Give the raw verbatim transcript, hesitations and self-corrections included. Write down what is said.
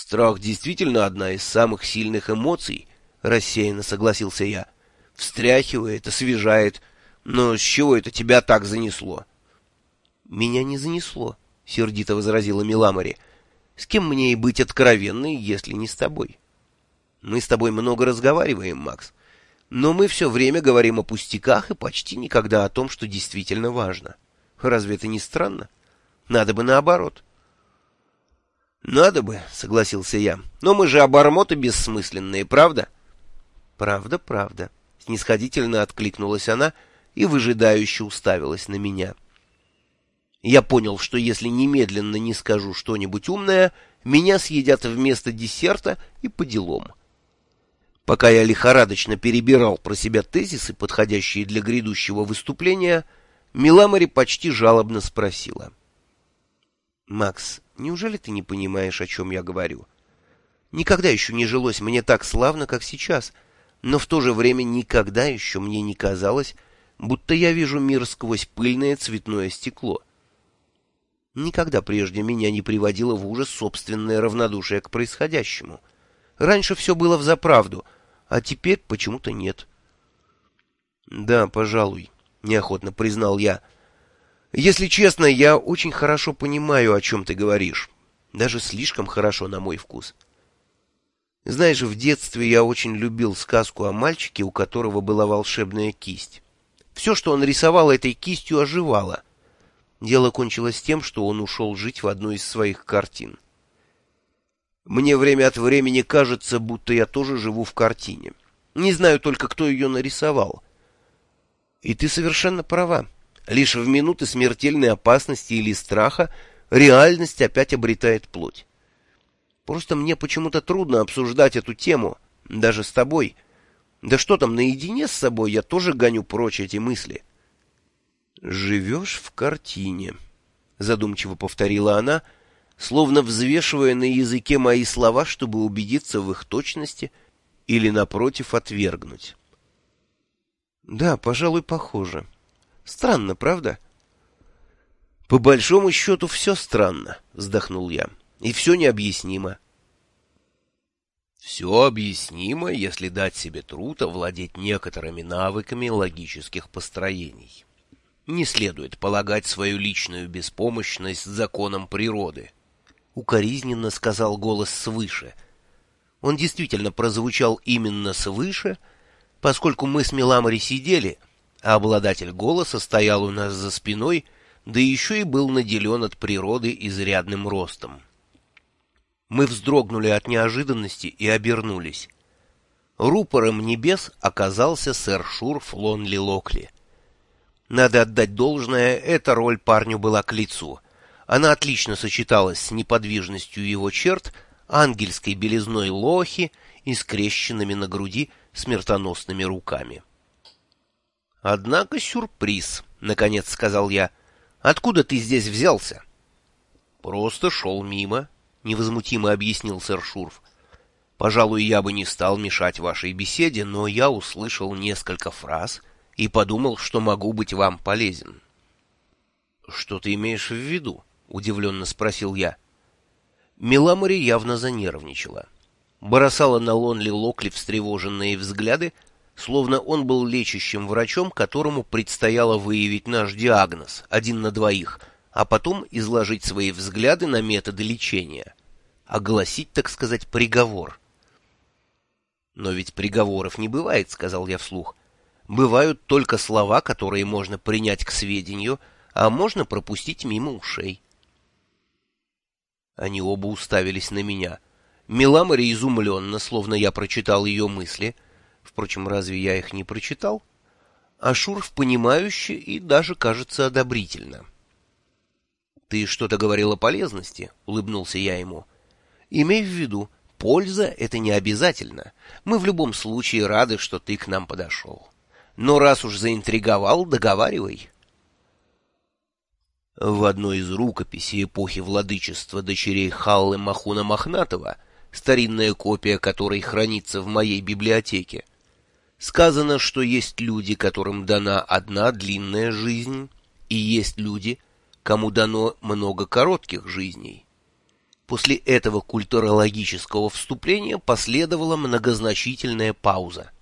Страх действительно одна из самых сильных эмоций, — рассеянно согласился я. Встряхивает, освежает. Но с чего это тебя так занесло? — Меня не занесло, — сердито возразила Миламори. — С кем мне и быть откровенной, если не с тобой? Мы с тобой много разговариваем, Макс, но мы все время говорим о пустяках и почти никогда о том, что действительно важно. Разве это не странно? Надо бы наоборот. — Надо бы, — согласился я, — но мы же обормоты бессмысленные, правда? — Правда, правда, — снисходительно откликнулась она и выжидающе уставилась на меня. Я понял, что если немедленно не скажу что-нибудь умное, меня съедят вместо десерта и по делам. Пока я лихорадочно перебирал про себя тезисы, подходящие для грядущего выступления, Миламори почти жалобно спросила. — Макс, неужели ты не понимаешь, о чем я говорю? Никогда еще не жилось мне так славно, как сейчас, но в то же время никогда еще мне не казалось, будто я вижу мир сквозь пыльное цветное стекло. Никогда прежде меня не приводило в ужас собственное равнодушие к происходящему. Раньше все было взаправду, а теперь почему-то нет. — Да, пожалуй, — неохотно признал я. — Если честно, я очень хорошо понимаю, о чем ты говоришь. Даже слишком хорошо, на мой вкус. Знаешь, в детстве я очень любил сказку о мальчике, у которого была волшебная кисть. Все, что он рисовал этой кистью, оживало. Дело кончилось тем, что он ушел жить в одну из своих картин. Мне время от времени кажется, будто я тоже живу в картине. Не знаю только, кто ее нарисовал. И ты совершенно права. Лишь в минуты смертельной опасности или страха реальность опять обретает плоть. Просто мне почему-то трудно обсуждать эту тему, даже с тобой. Да что там, наедине с собой я тоже гоню прочь эти мысли. «Живешь в картине», — задумчиво повторила она, словно взвешивая на языке мои слова, чтобы убедиться в их точности или, напротив, отвергнуть. «Да, пожалуй, похоже. Странно, правда?» «По большому счету все странно», — вздохнул я, — «и все необъяснимо». «Все объяснимо, если дать себе труд овладеть некоторыми навыками логических построений. Не следует полагать свою личную беспомощность законам природы», — укоризненно сказал голос свыше. Он действительно прозвучал именно свыше, поскольку мы с Миламори сидели, а обладатель голоса стоял у нас за спиной, да еще и был наделен от природы изрядным ростом. Мы вздрогнули от неожиданности и обернулись. Рупором небес оказался сэр Шурф Лонли Локли. Надо отдать должное, эта роль парню была к лицу. Она отлично сочеталась с неподвижностью его черт, ангельской белизной лохи и скрещенными на груди смертоносными руками. «Однако сюрприз», — наконец сказал я. «Откуда ты здесь взялся?» «Просто шел мимо», — невозмутимо объяснил сэр Шурф. «Пожалуй, я бы не стал мешать вашей беседе, но я услышал несколько фраз и подумал, что могу быть вам полезен». «Что ты имеешь в виду?» — удивленно спросил я. Миламори явно занервничала. Бросала на Лонли Локли встревоженные взгляды, словно он был лечащим врачом, которому предстояло выявить наш диагноз, один на двоих, а потом изложить свои взгляды на методы лечения. Огласить, так сказать, приговор. «Но ведь приговоров не бывает», — сказал я вслух. «Бывают только слова, которые можно принять к сведению, а можно пропустить мимо ушей». Они оба уставились на меня. Миламори изумленно, словно я прочитал ее мысли. Впрочем, разве я их не прочитал? А Шурф понимающе и даже, кажется, одобрительно. «Ты что-то говорил о полезности?» — улыбнулся я ему. «Имей в виду, польза — это не обязательно. Мы в любом случае рады, что ты к нам подошел. Но раз уж заинтриговал, договаривай». В одной из рукописей эпохи владычества дочерей Халлы Махуна Мохнатого, старинная копия которой хранится в моей библиотеке, сказано, что есть люди, которым дана одна длинная жизнь, и есть люди, кому дано много коротких жизней. После этого культурологического вступления последовала многозначительная пауза.